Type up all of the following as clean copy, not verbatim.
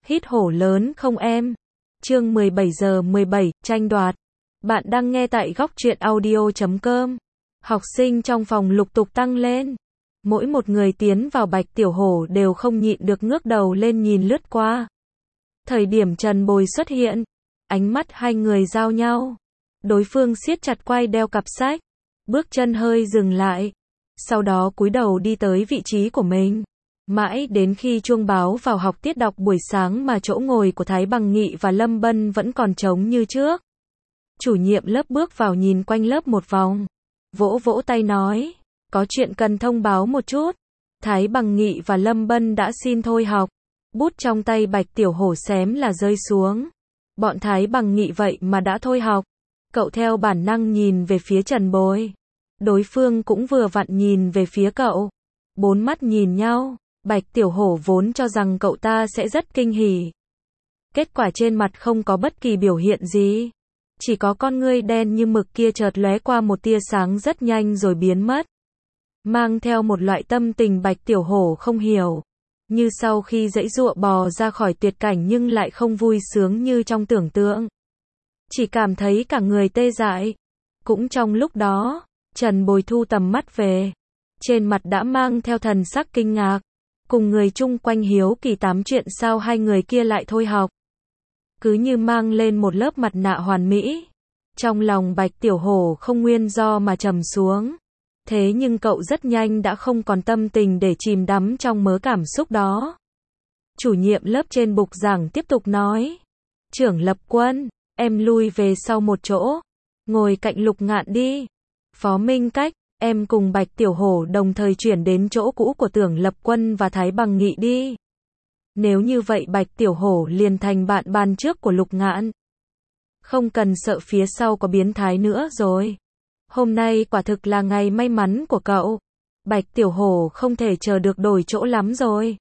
Hít hổ lớn không em? Chương 17 giờ 17, tranh đoạt. Bạn đang nghe tại góc truyện audio.com. Học sinh trong phòng lục tục tăng lên. Mỗi một người tiến vào Bạch Tiểu Hổ đều không nhịn được ngước đầu lên nhìn lướt qua. Thời điểm Trần Bồi xuất hiện, ánh mắt hai người giao nhau. Đối phương siết chặt quai đeo cặp sách, bước chân hơi dừng lại, sau đó cúi đầu đi tới vị trí của mình. Mãi đến khi chuông báo vào học tiết đọc buổi sáng mà chỗ ngồi của Thái Bằng Nghị và Lâm Bân vẫn còn trống như trước. Chủ nhiệm lớp bước vào nhìn quanh lớp một vòng, vỗ vỗ tay nói, có chuyện cần thông báo một chút. Thái Bằng Nghị và Lâm Bân đã xin thôi học. Bút trong tay Bạch Tiểu Hổ xém là rơi xuống. Bọn Thái Bằng Nghị vậy mà đã thôi học. Cậu theo bản năng nhìn về phía Trần Bồi. Đối phương cũng vừa vặn nhìn về phía cậu. Bốn mắt nhìn nhau. Bạch Tiểu Hổ vốn cho rằng cậu ta sẽ rất kinh hỉ. Kết quả trên mặt không có bất kỳ biểu hiện gì. Chỉ có con ngươi đen như mực kia chợt lóe qua một tia sáng rất nhanh rồi biến mất. Mang theo một loại tâm tình Bạch Tiểu Hổ không hiểu. Như sau khi giãy giụa bò ra khỏi tuyệt cảnh nhưng lại không vui sướng như trong tưởng tượng. Chỉ cảm thấy cả người tê dại. Cũng trong lúc đó, Trần Bồi thu tầm mắt về. Trên mặt đã mang theo thần sắc kinh ngạc. Cùng người chung quanh hiếu kỳ tám chuyện sao hai người kia lại thôi học. Cứ như mang lên một lớp mặt nạ hoàn mỹ. Trong lòng Bạch Tiểu Hổ không nguyên do mà trầm xuống. Thế nhưng cậu rất nhanh đã không còn tâm tình để chìm đắm trong mớ cảm xúc đó. Chủ nhiệm lớp trên bục giảng tiếp tục nói. Trưởng Lập Quân, em lui về sau một chỗ. Ngồi cạnh Lục Ngạn đi. Phó Minh Cách, em cùng Bạch Tiểu Hổ đồng thời chuyển đến chỗ cũ của Tưởng Lập Quân và Thái Bằng Nghị đi. Nếu như vậy Bạch Tiểu Hổ liền thành bạn bàn trước của Lục Ngạn. Không cần sợ phía sau có biến thái nữa rồi. Hôm nay quả thực là ngày may mắn của cậu. Bạch Tiểu Hổ không thể chờ được đổi chỗ lắm rồi.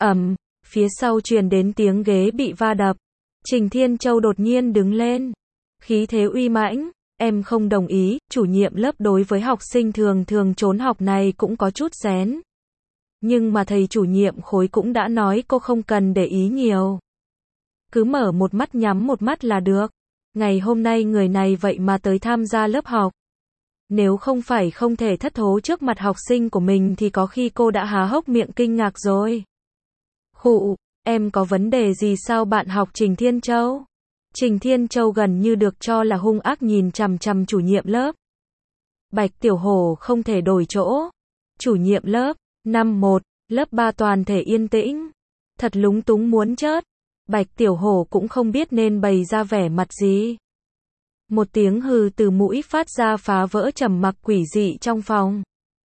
Phía sau truyền đến tiếng ghế bị va đập. Trình Thiên Châu đột nhiên đứng lên. Khí thế uy mãnh. Em không đồng ý, chủ nhiệm lớp đối với học sinh thường trốn học này cũng có chút rén. Nhưng mà thầy chủ nhiệm khối cũng đã nói cô không cần để ý nhiều. Cứ mở một mắt nhắm một mắt là được. Ngày hôm nay người này vậy mà tới tham gia lớp học. Nếu không phải không thể thất thố trước mặt học sinh của mình thì có khi cô đã há hốc miệng kinh ngạc rồi. Khụ, em có vấn đề gì sao bạn học Trình Thiên Châu? Trình Thiên Châu gần như được cho là hung ác nhìn chằm chằm chủ nhiệm lớp. Bạch Tiểu Hổ không thể đổi chỗ. Chủ nhiệm lớp, năm 1, lớp 3 toàn thể yên tĩnh. Thật lúng túng muốn chết. Bạch Tiểu Hổ cũng không biết nên bày ra vẻ mặt gì. Một tiếng hừ từ mũi phát ra phá vỡ trầm mặc quỷ dị trong phòng.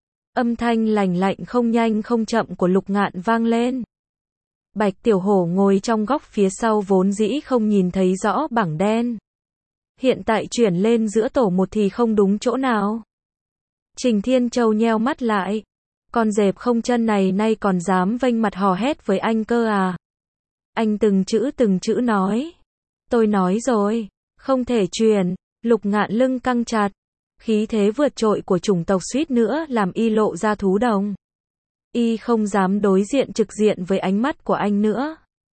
Âm thanh lành lạnh không nhanh không chậm của Lục Ngạn vang lên. Bạch Tiểu Hổ ngồi trong góc phía sau vốn dĩ không nhìn thấy rõ bảng đen. Hiện tại chuyển lên giữa tổ một thì không đúng chỗ nào. Trình Thiên Châu nheo mắt lại. Con dẹp không chân này nay còn dám vênh mặt hò hét với anh cơ à? Anh từng chữ nói. Tôi nói rồi, không thể chuyển. Lục Ngạn lưng căng chặt. Khí thế vượt trội của chủng tộc suýt nữa làm y lộ ra thú đồng. Y không dám đối diện trực diện với ánh mắt của anh nữa.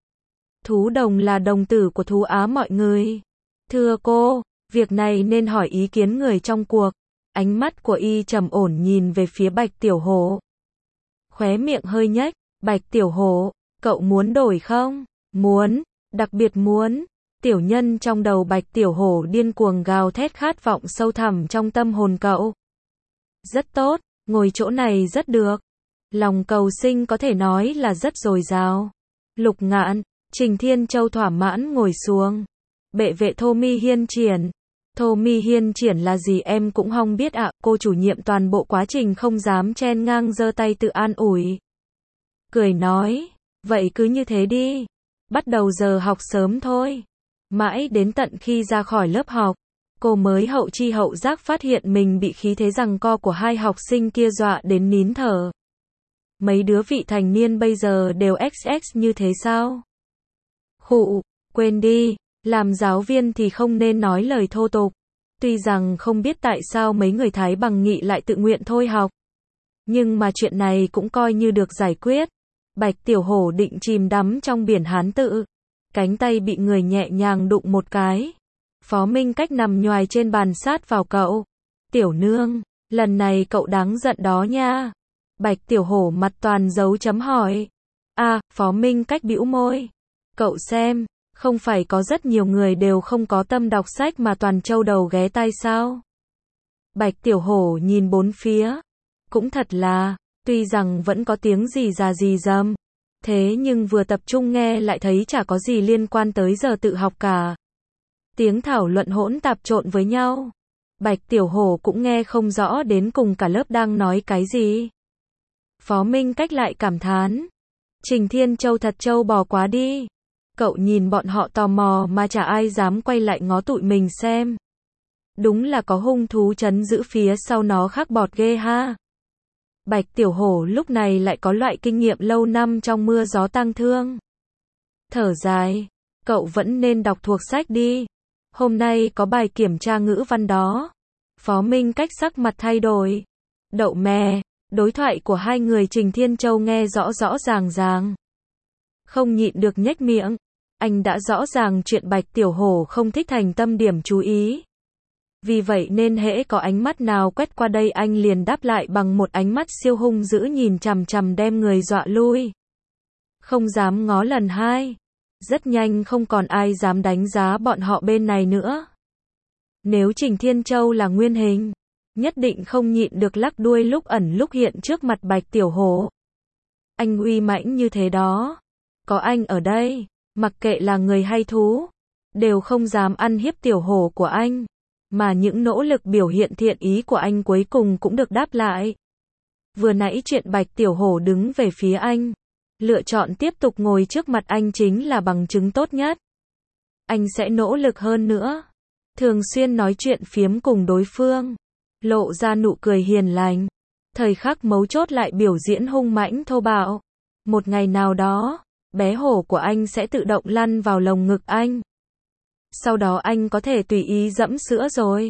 Thú đồng là đồng tử của thú Á mọi người. Thưa cô, việc này nên hỏi ý kiến người trong cuộc. Ánh mắt của Y trầm ổn nhìn về phía Bạch Tiểu Hổ. Khóe miệng hơi nhếch. Bạch Tiểu Hổ, cậu muốn đổi không? Muốn, đặc biệt muốn. Tiểu nhân trong đầu Bạch Tiểu Hổ điên cuồng gào thét khát vọng sâu thẳm trong tâm hồn cậu. Rất tốt, ngồi chỗ này rất được. Lòng cầu sinh có thể nói là rất dồi dào. Lục Ngạn, Trình Thiên Châu thỏa mãn ngồi xuống. Bệ vệ Thô Mi Hiên Triển. Thô Mi Hiên Triển là gì em cũng không biết ạ. Cô chủ nhiệm toàn bộ quá trình không dám chen ngang giơ tay tự an ủi. Cười nói, vậy cứ như thế đi. Bắt đầu giờ học sớm thôi. Mãi đến tận khi ra khỏi lớp học, cô mới hậu chi hậu giác phát hiện mình bị khí thế giằng co của hai học sinh kia dọa đến nín thở. Mấy đứa vị thành niên bây giờ đều XX như thế sao? Khụ, quên đi, làm giáo viên thì không nên nói lời thô tục. Tuy rằng không biết tại sao mấy người Thái Bằng Nghị lại tự nguyện thôi học. Nhưng mà chuyện này cũng coi như được giải quyết. Bạch Tiểu Hổ định chìm đắm trong biển hán tự. Cánh tay bị người nhẹ nhàng đụng một cái. Phó Minh Cách nằm nhoài trên bàn sát vào cậu. Tiểu nương, lần này cậu đáng giận đó nha. Bạch Tiểu Hổ mặt toàn dấu chấm hỏi. Phó Minh Cách bĩu môi. Cậu xem, không phải có rất nhiều người đều không có tâm đọc sách mà toàn trâu đầu ghé tai sao? Bạch Tiểu Hổ nhìn bốn phía. Cũng thật là, tuy rằng vẫn có tiếng gì già gì dầm. Thế nhưng vừa tập trung nghe lại thấy chả có gì liên quan tới giờ tự học cả. Tiếng thảo luận hỗn tạp trộn với nhau. Bạch Tiểu Hổ cũng nghe không rõ đến cùng cả lớp đang nói cái gì. Phó Minh Cách lại cảm thán. Trình Thiên Châu thật trâu bò quá đi. Cậu nhìn bọn họ tò mò mà chả ai dám quay lại ngó tụi mình xem. Đúng là có hung thú trấn giữ phía sau nó khắc bọt ghê ha. Bạch Tiểu Hổ lúc này lại có loại kinh nghiệm lâu năm trong mưa gió tang thương. Thở dài, cậu vẫn nên đọc thuộc sách đi. Hôm nay có bài kiểm tra ngữ văn đó. Phó Minh Cách sắc mặt thay đổi. Đậu mè, đối thoại của hai người Trình Thiên Châu nghe rõ rõ ràng. Không nhịn được nhếch miệng. Anh đã rõ ràng chuyện Bạch Tiểu Hổ không thích thành tâm điểm chú ý. Vì vậy nên hễ có ánh mắt nào quét qua đây anh liền đáp lại bằng một ánh mắt siêu hung dữ nhìn chằm chằm đem người dọa lui. Không dám ngó lần hai. Rất nhanh không còn ai dám đánh giá bọn họ bên này nữa. Nếu Trình Thiên Châu là nguyên hình, nhất định không nhịn được lắc đuôi lúc ẩn lúc hiện trước mặt Bạch Tiểu Hổ. Anh uy mãnh như thế đó. Có anh ở đây, mặc kệ là người hay thú, đều không dám ăn hiếp Tiểu Hổ của anh. Mà những nỗ lực biểu hiện thiện ý của anh cuối cùng cũng được đáp lại. Vừa nãy chuyện Bạch Tiểu Hổ đứng về phía anh, lựa chọn tiếp tục ngồi trước mặt anh chính là bằng chứng tốt nhất. Anh sẽ nỗ lực hơn nữa. Thường xuyên nói chuyện phiếm cùng đối phương. Lộ ra nụ cười hiền lành. Thời khắc mấu chốt lại biểu diễn hung mãnh thô bạo. Một ngày nào đó, bé hổ của anh sẽ tự động lăn vào lồng ngực anh. Sau đó anh có thể tùy ý dẫm sữa rồi.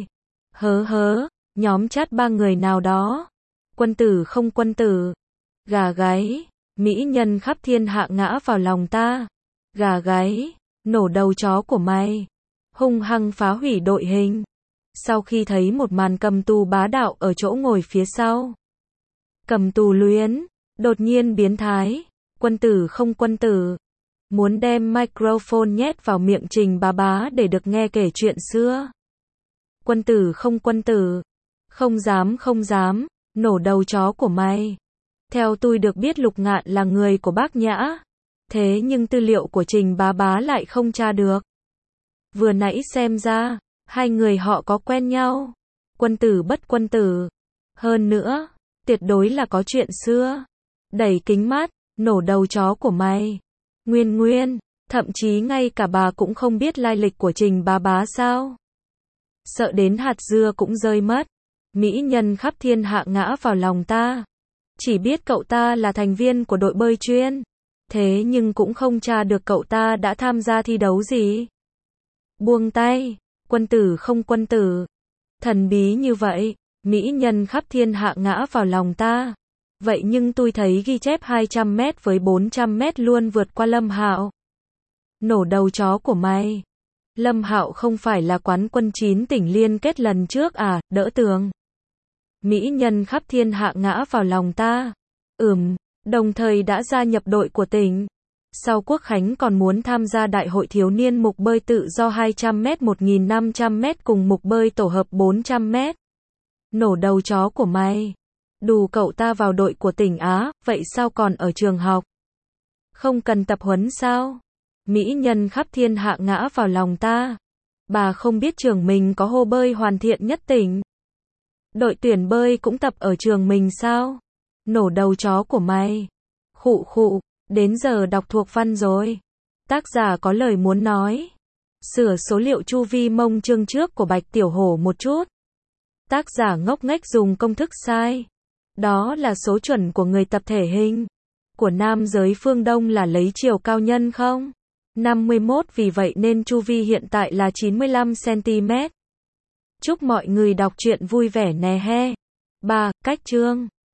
Nhóm chat ba người nào đó. Quân tử không quân tử. Gà gáy. Mỹ nhân khắp thiên hạ ngã vào lòng ta. Gà gáy. Nổ đầu chó của mày. Hung hăng phá hủy đội hình. Sau khi thấy một màn cầm tù bá đạo ở chỗ ngồi phía sau. Cầm tù luyến. Đột nhiên biến thái. Quân tử không quân tử. Muốn đem microphone nhét vào miệng Trình Bá Bá để được nghe kể chuyện xưa. Quân tử không quân tử. Không dám, nổ đầu chó của mày. Theo tôi được biết Lục Ngạn là người của Bác Nhã. Thế nhưng tư liệu của Trình Bá Bá lại không tra được. Vừa nãy xem ra, hai người họ có quen nhau. Quân tử bất quân tử. Hơn nữa, tuyệt đối là có chuyện xưa. Đẩy kính mắt, nổ đầu chó của mày. Nguyên, thậm chí ngay cả bà cũng không biết lai lịch của Trình Bá Bá sao? Sợ đến hạt dưa cũng rơi mất. Mỹ nhân khắp thiên hạ ngã vào lòng ta. Chỉ biết cậu ta là thành viên của đội bơi chuyên. Thế nhưng cũng không tra được cậu ta đã tham gia thi đấu gì. Buông tay, quân tử không quân tử. Thần bí như vậy, mỹ nhân khắp thiên hạ ngã vào lòng ta. Vậy nhưng tôi thấy ghi chép 200m với 400m luôn vượt qua Lâm Hạo. Nổ đầu chó của mày. Lâm Hạo không phải là quán quân 9 tỉnh liên kết lần trước à, đỡ tường. Mỹ nhân khắp thiên hạ ngã vào lòng ta. Đồng thời đã gia nhập đội của tỉnh. Sau Quốc Khánh còn muốn tham gia đại hội thiếu niên mục bơi tự do 200m 1500m cùng mục bơi tổ hợp 400m. Nổ đầu chó của mày. Đù cậu ta vào đội của tỉnh Á, vậy sao còn ở trường học? Không cần tập huấn sao? Mỹ nhân khắp thiên hạ ngã vào lòng ta. Bà không biết trường mình có hồ bơi hoàn thiện nhất tỉnh. Đội tuyển bơi cũng tập ở trường mình sao? Nổ đầu chó của mày. Khụ, đến giờ đọc thuộc văn rồi. Tác giả có lời muốn nói. Sửa số liệu chu vi mông chương trước của Bạch Tiểu Hổ một chút. Tác giả ngốc nghếch dùng công thức sai. Đó là số chuẩn của người tập thể hình. Của nam giới phương Đông là lấy chiều cao nhân không? 51, vì vậy nên chu vi hiện tại là 95cm. Chúc mọi người đọc truyện vui vẻ nè he. 3. Cách chương